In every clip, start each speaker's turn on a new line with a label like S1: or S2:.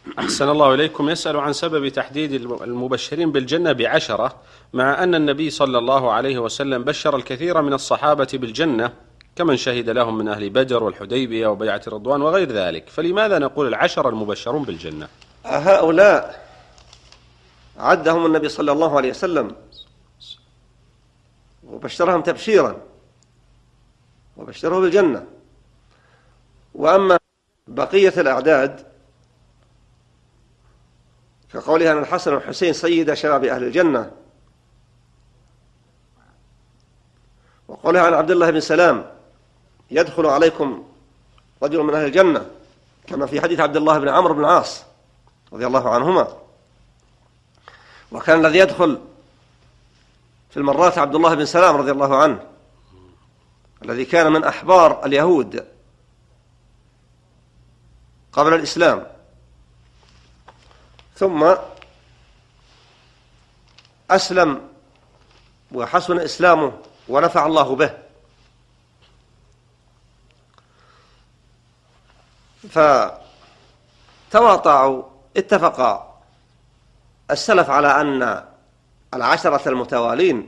S1: أحسن الله إليكم. يسأل عن سبب تحديد المبشرين بالجنة ب10، مع أن النبي صلى الله عليه وسلم بشر الكثير من الصحابة بالجنة كمن شهد لهم من أهل بدر والحديبية وبيعة الرضوان وغير ذلك، فلماذا نقول 10 المبشرون بالجنة؟
S2: هؤلاء عدهم النبي صلى الله عليه وسلم وبشرهم تبشيرا وبشره بالجنة. وأما بقية الأعداد كقولها أن الحسن والحسين سيد شباب أهل الجنة، وقولها عن عبد الله بن سلام يدخل عليكم رجل من أهل الجنة، كما في حديث عبد الله بن عمرو بن العاص رضي الله عنهما. وكان الذي يدخل في المرات عبد الله بن سلام رضي الله عنه، الذي كان من أحبار اليهود قبل الإسلام، ثم أسلم وحسن إسلامه ونفع الله به، فتواطعوا اتفق السلف على أن 10 المتوالين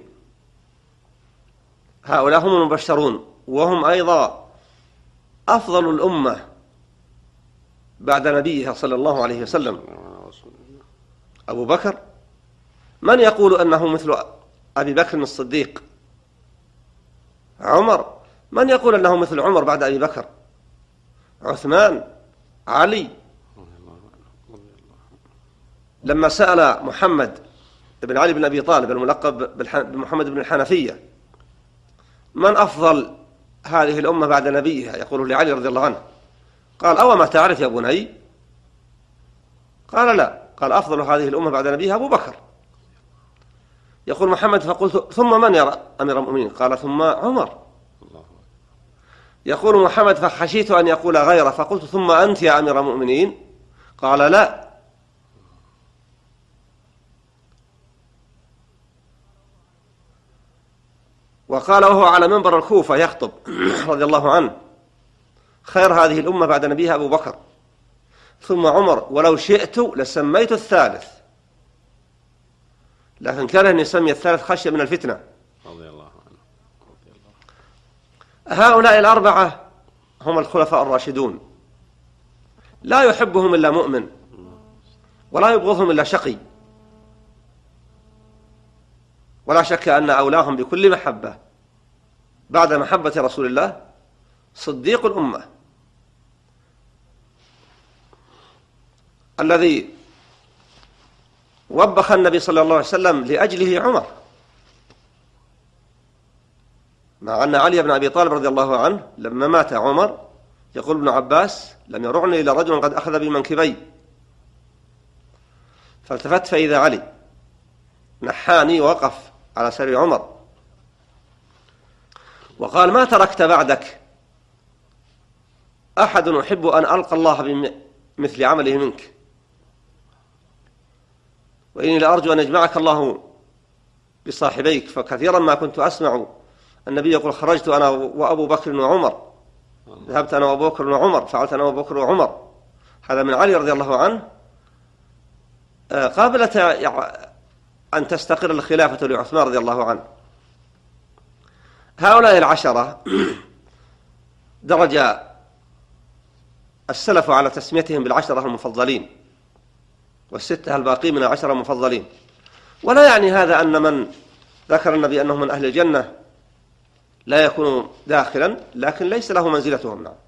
S2: هؤلاء هم المبشرون، وهم أيضا أفضل الأمة بعد نبيها صلى الله عليه وسلم. أبو بكر، من يقول أنه مثل أبي بكر الصديق؟ عمر، من يقول أنه مثل عمر بعد أبي بكر؟ عثمان، علي. لما سأل محمد بن علي بن أبي طالب الملقب بمحمد بن الحنفية من أفضل هذه الأمة بعد نبيها، يقول لعلي رضي الله عنه، قال: أو ما تعرف يا بني؟ قال: لا. قال: أفضل هذه الأمة بعد نبيها أبو بكر. يقول محمد: فقلت: ثم من يا أمير المؤمنين؟ قال: ثم عمر. يقول محمد: فخشيت أن يقول غيره، فقلت: ثم أنت يا أمير المؤمنين؟ قال: لا. وقال وهو على منبر الكوفة يخطب رضي الله عنه: خير هذه الأمة بعد نبيها أبو بكر، ثم عمر، ولو شئت لسميت الثالث، لكن كان أن يسمي الثالث خشية من الفتنة.
S1: رضي الله عنه.
S2: هؤلاء 4 هم الخلفاء الراشدون، لا يحبهم إلا مؤمن، ولا يبغضهم إلا شقي، ولا شك أن أولاهم بكل محبة بعد محبة رسول الله صديق الأمة، الذي وبخ النبي صلى الله عليه وسلم لأجله عمر، مع أن علي بن أبي طالب رضي الله عنه لما مات عمر، يقول ابن عباس: لم يرعني إلى رجل قد أخذ بمنكبي، فالتفت فإذا علي نحاني ووقف على سرير عمر وقال: ما تركت بعدك أحد أحب أن ألقى الله بمثل عمله منك، وإني لأرجو أن يجمعك الله بصاحبيك. فكثيرا ما كنت أسمع النبي يقول: خرجت أنا وأبو بكر وعمر، ذهبت أنا وأبو بكر وعمر، فعلت أنا وأبو بكر وعمر. هذا من علي رضي الله عنه قابلت أن تستقر الخلافة لعثمان رضي الله عنه. هؤلاء 10 درج السلف على تسميتهم بال10 المفضلين، وال6 الباقين من 10 المفضلين. ولا يعني هذا أن من ذكر النبي أنهم من أهل الجنة لا يكون داخلا، لكن ليس له منزلتهم. نعم.